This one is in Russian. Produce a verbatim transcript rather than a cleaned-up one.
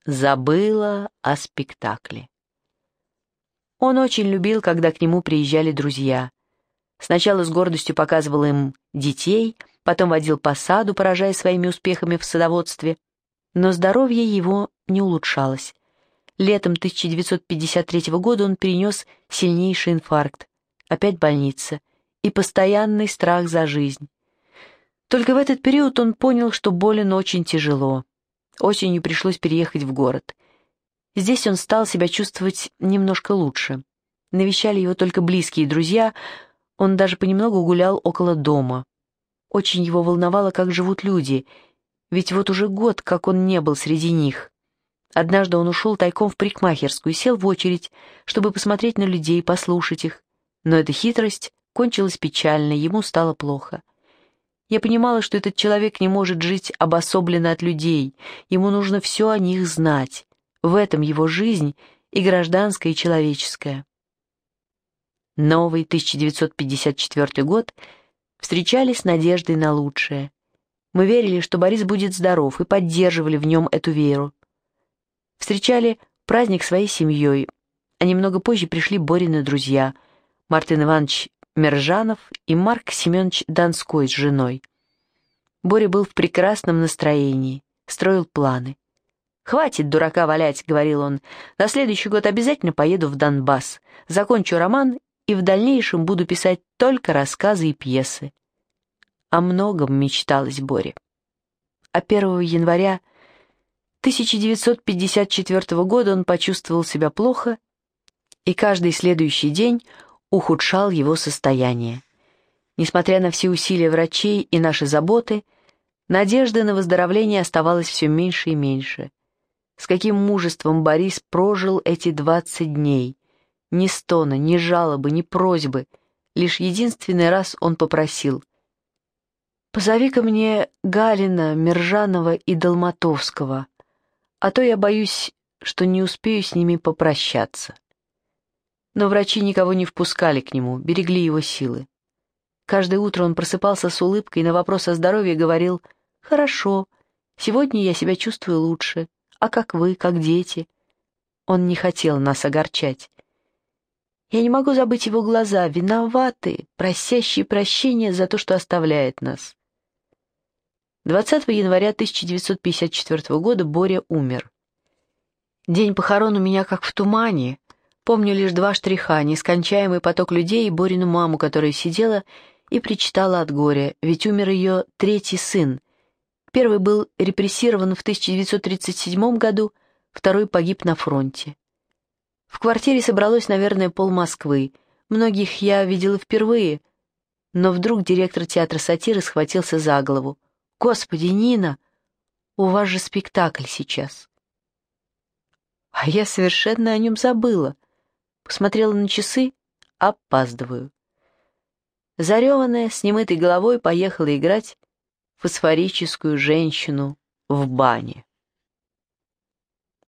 забыла о спектакле. Он очень любил, когда к нему приезжали друзья. Сначала с гордостью показывал им детей, потом водил по саду, поражая своими успехами в садоводстве. Но здоровье его не улучшалось. Летом тысяча девятьсот пятьдесят третьего года он перенес сильнейший инфаркт, опять больница и постоянный страх за жизнь. Только в этот период он понял, что болен очень тяжело. Осенью пришлось переехать в город. Здесь он стал себя чувствовать немножко лучше. Навещали его только близкие друзья, он даже понемногу гулял около дома. Очень его волновало, как живут люди, ведь вот уже год, как он не был среди них. Однажды он ушел тайком в парикмахерскую и сел в очередь, чтобы посмотреть на людей, послушать их. Но эта хитрость кончилась печально, ему стало плохо. Я понимала, что этот человек не может жить обособленно от людей, ему нужно все о них знать. В этом его жизнь и гражданская, и человеческая. Новый тысяча девятьсот пятьдесят четвёртый год встречали с надеждой на лучшее. Мы верили, что Борис будет здоров, и поддерживали в нем эту веру. Встречали праздник своей семьей, а немного позже пришли Борины друзья Мартын Иванович Мержанов и Марк Семенович Донской с женой. Боря был в прекрасном настроении, строил планы. «Хватит дурака валять», — говорил он, — «на следующий год обязательно поеду в Донбасс, закончу роман и в дальнейшем буду писать только рассказы и пьесы». О многом мечталось Боре. А первого января тысяча девятьсот пятьдесят четвёртого года он почувствовал себя плохо, и каждый следующий день ухудшал его состояние. Несмотря на все усилия врачей и наши заботы, надежды на выздоровление оставалось все меньше и меньше. С каким мужеством Борис прожил эти двадцать дней. Ни стона, ни жалобы, ни просьбы. Лишь единственный раз он попросил: «Позови-ка мне Галина, Мержанова и Долматовского, а то я боюсь, что не успею с ними попрощаться». Но врачи никого не впускали к нему, берегли его силы. Каждое утро он просыпался с улыбкой и на вопрос о здоровье говорил: «Хорошо, сегодня я себя чувствую лучше. А как вы, как дети?» Он не хотел нас огорчать. Я не могу забыть его глаза, виноватые, просящие прощения за то, что оставляет нас. двадцатого января тысяча девятьсот пятьдесят четвёртого года Боря умер. День похорон у меня как в тумане. Помню лишь два штриха: нескончаемый поток людей и Борину маму, которая сидела и причитала от горя, ведь умер ее третий сын. Первый был репрессирован в тысяча девятьсот тридцать седьмом году, второй погиб на фронте. В квартире собралось, наверное, пол Москвы. Многих я видела впервые, но вдруг директор театра сатиры схватился за голову. «Господи, Нина, у вас же спектакль сейчас!» А я совершенно о нем забыла. Посмотрела на часы — опаздываю. Зареванная, с немытой головой поехала играть фосфорическую женщину в бане.